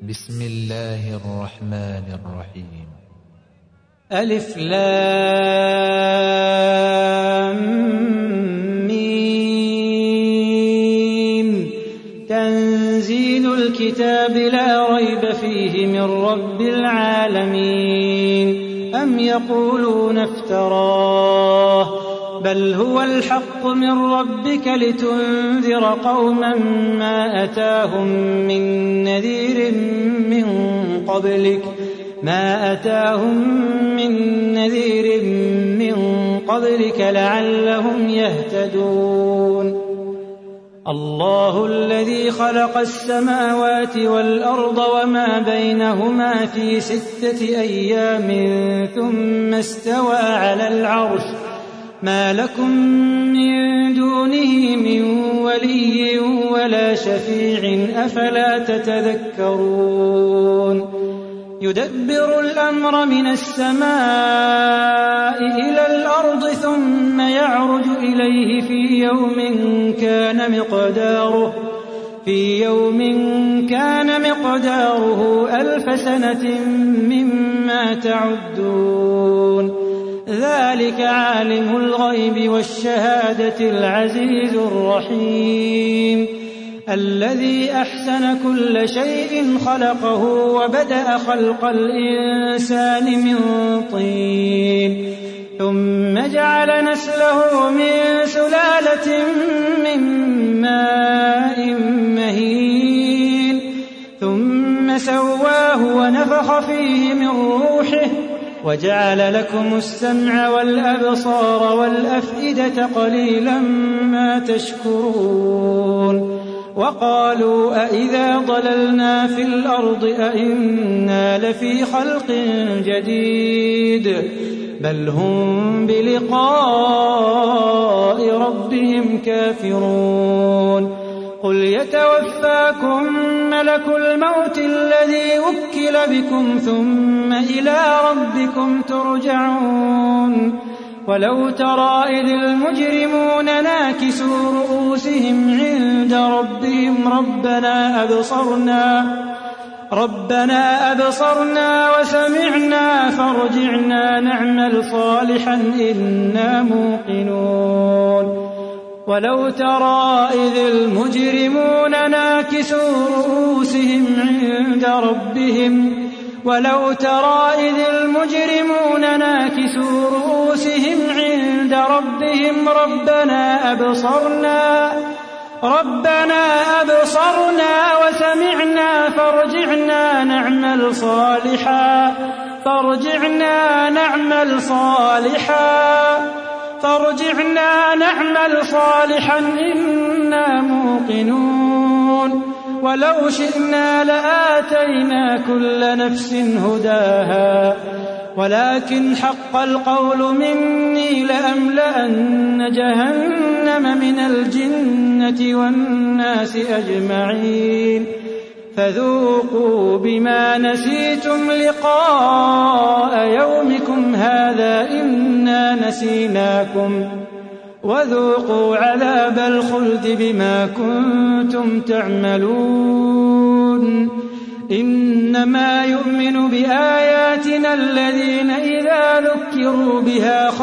بسم الله الرحمن الرحيم. ألف لام ميم. تنزيل الكتاب لا ريب فيه من رب العالمين. أم يقولون افتراه بل هو الحق من ربك لتنذر قوما ما أتاهم من نذير من قبلك لعلهم يهتدون. الله الذي خلق السماوات والأرض وما بينهما في 6 أيام ثم استوى على العرش ما لكم من دونه من ولي ولا شفيع أفلا تتذكرون. يدبر الأمر من السماء إلى الأرض ثم يعرج إليه في يوم كان مقداره 1000 سنة مما تعدون. ذلك عالم الغيب والشهادة العزيز الرحيم الذي أحسن كل شيء خلقه وبدأ خلق الإنسان من طين ثم جعل نسله من سلالة من ماء مهين ثم سواه ونفخ فيه من روحه وجعل لكم السمع والأبصار والأفئدة قليلا ما تشكرون. وقالوا أإذا ضللنا في الأرض أإنا لفي خلق جديد بل هم بلقاء ربهم كافرون. قل يتوفاكم ملك الموت الذي وكل بكم ثم إلى ربكم ترجعون. ولو ترى إذ المجرمون ناكسوا رؤوسهم عند ربهم ربنا أبصرنا وسمعنا فارجعنا نعمل صالحا إنا موقنون. ولو ترى إذ المجرمون ناكسوا رؤوسهم عند ربهم ربنا أبصرنا وسمعنا فارجعنا نعمل صالحا إنا موقنون. ولو شئنا لآتينا كل نفس هداها ولكن حق القول مني لأملأن جهنم من الجنة والناس أجمعين. فذوقوا بما نسيتم لقاء يومكم هذا إنا نسيناكم وذوقوا عذاب الخلد بما كنتم تعملون. إنما يؤمن بآياتنا الذين إذا ذكروا بها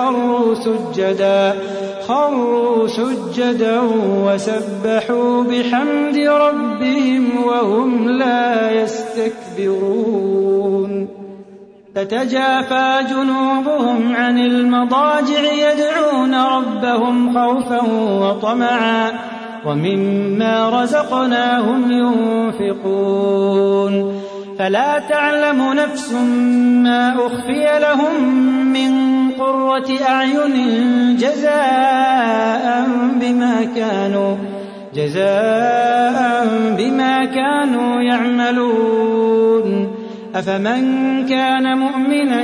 خروا سجدا وسبحوا بحمد ربهم وهم لا يستكبرون. تتجافى جنوبهم عن المضاجع يدعون ربهم خوفا وطمعا ومما رزقناهم ينفقون. فلا تعلم نفس ما أخفي لهم من قرة أعين جزاء بما كانوا يعملون. أفمن كان مؤمنا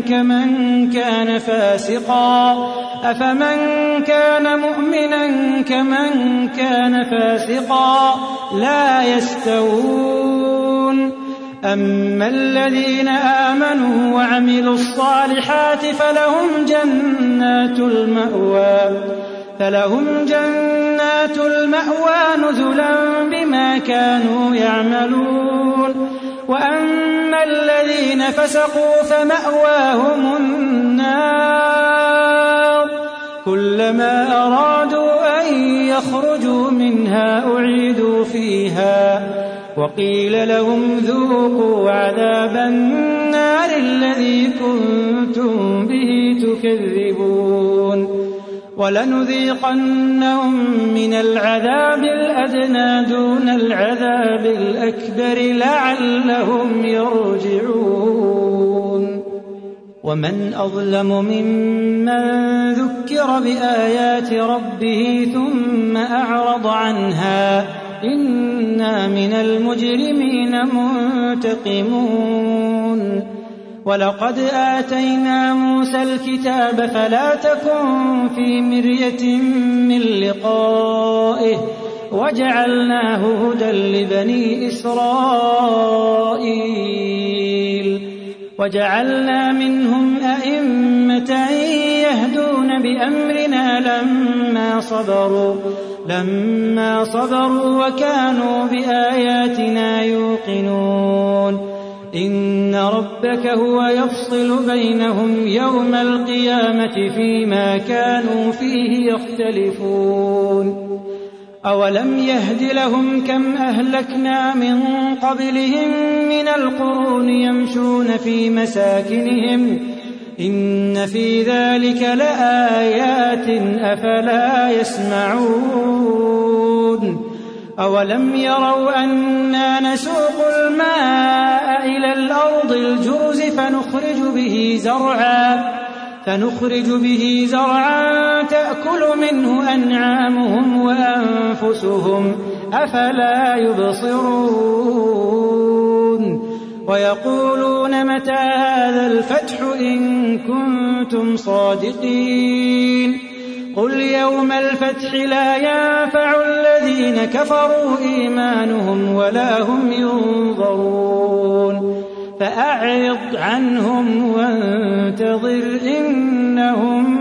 كمن كان فاسقا لا يستوون. أما الذين آمنوا وعملوا الصالحات فلهم جنات المأوى نزلا بما كانوا يعملون. الذين فسقوا فمأواهم النار كلما أرادوا أن يخرجوا منها أعيدوا فيها وقيل لهم ذوقوا عذاب النار الذي كنتم به تكذبون ولنذيقنهم من العذاب الأدنى دون العذاب الأكبر لعلهم يرجعون ومن أظلم ممن ذكر بآيات ربه ثم أعرض عنها إنا من المجرمين منتقمون ولقد آتينا موسى الكتاب فلا تكن في مرية من لقائه وجعلناه هدى لبني إسرائيل وجعلنا منهم أئمة يهدون بأمرنا لما صبروا وكانوا بآياتنا يوقنون إن ربك هو يفصل بينهم يوم القيامة فيما كانوا فيه يختلفون أولم يهد لهم كم أهلكنا من قبلهم من القرون يمشون في مساكنهم إن في ذلك لآيات أفلا يسمعون أولم يروا أنا نسوق الماء إلى الأرض الجرز فنخرج به زرعا تأكل منه أنعامهم وأنفسهم أفلا يبصرون ويقولون متى هذا الفتح إن كنتم صادقين قل يوم الفتح لا ينفع الذين كفروا إيمانهم ولا هم ينظرون فأعرض عنهم وانتظر إنهم